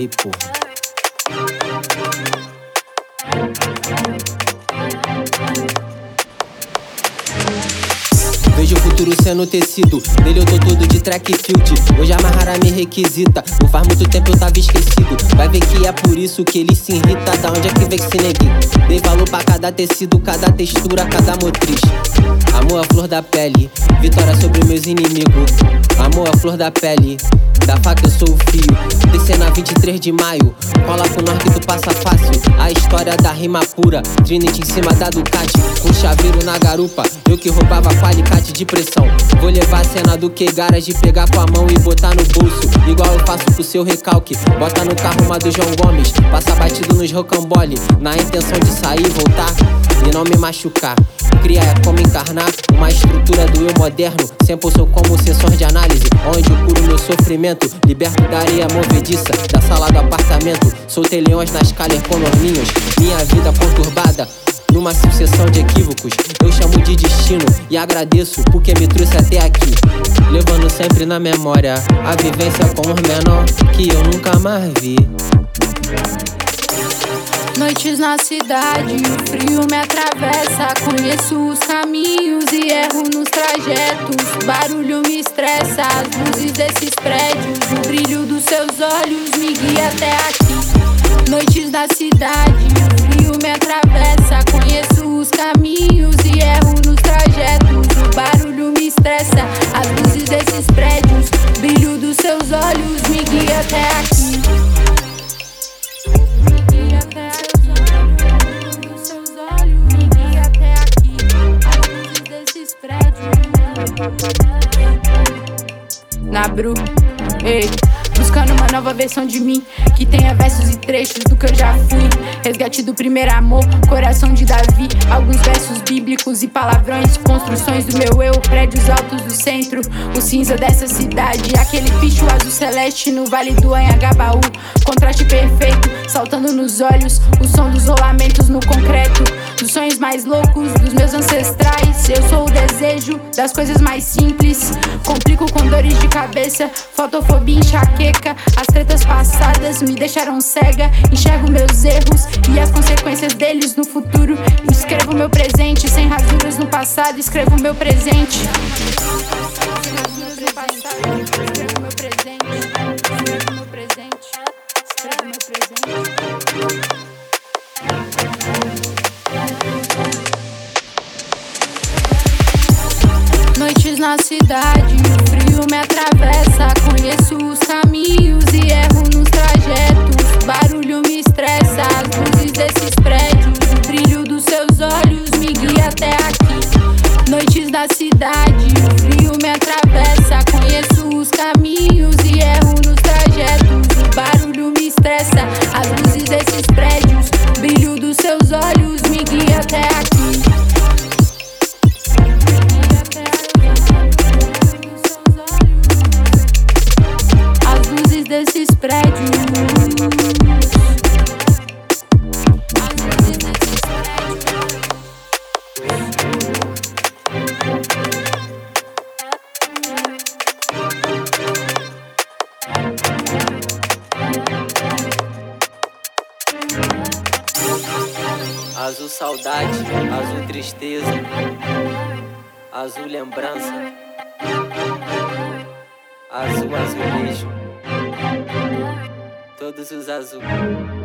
Cheguei, porra. Vejo o futuro sendo tecido, nele eu tô todo de track field. Hoje amarrar a minha requisita, não faz muito tempo eu tava esquecido. Vai ver que é por isso que ele se irrita. Da onde é que vem esse neguinho? Dei valor pra cada tecido, cada textura, cada motriz. Amor à flor da pele, vitória sobre meus inimigos. Amor à flor da pele, da faca eu sou o fio. Descer na 23 de maio, cola com nós que tu passa fácil. A história da rima pura, Trinity em cima da Ducati. Com chaveiro na garupa, eu que roubava alicate de pressão. Vou levar a cena do K-Garage, pegar com a mão e botar no bolso. Igual eu faço pro seu recalque, bota no carro uma do João Gomes. Passa batido nos rocambole, na intenção de sair e voltar e não me machucar. Cria é como encarnar uma estrutura do eu moderno. Sempre sou como sensor de análise, onde eu curo meu sofrimento. Liberto da areia movediça, da sala do apartamento. Soltei leões nas calhas com norminhos. Minha vida conturbada numa sucessão de equívocos. Eu chamo de destino e agradeço porque me trouxe até aqui. Levando sempre na memória a vivência com os menor que eu nunca mais vi. Noites na cidade, o frio me atravessa. Conheço os caminhos e erro nos trajetos. Barulho me estressa, as luzes desses prédios. O brilho dos seus olhos me guia até aqui. Noites na cidade, o frio me atravessa. Conheço os caminhos e erro nos trajetos. O barulho me estressa, as luzes desses prédios. O brilho dos seus olhos me guia até aqui. Na Bru, ei, buscando uma nova versão de mim, que tenha versos e trechos do que eu já fui. Resgate do primeiro amor, coração de Davi. Alguns versos bíblicos e palavrões, construções do meu eu. Prédios altos do centro, o cinza dessa cidade. Aquele picho azul celeste no vale do Anhangabaú. Contraste perfeito, saltando nos olhos. O som dos rolamentos no concreto, dos sonhos mais loucos dos meus ancestrais. Eu sou o desejo das coisas mais simples. Complico com dores de cabeça, fotofobia, enxaqueca. As tretas passadas me deixaram cega. Enxergo meus erros e as consequências deles no futuro. Escrevo meu presente, sem rasuras no passado. Escrevo meu presente. Escrevo meu presente. Escrevo meu presente. Escrevo meu presente. Noites na cidade, o frio me atravessa. Conheço os caminhos e erro nos trajetos. Barulho me estressa, as luzes desses prédios. O brilho dos seus olhos me guia até aqui. Noites na cidade, o frio me atravessa. Conheço os caminhos e erro nos trajetos. O barulho me estressa, as luzes desses prédios. O brilho dos seus olhos me guia até aqui. Desses prédios. Azul saudade, azul tristeza, azul lembrança, azul azulejo. Todos os azuis.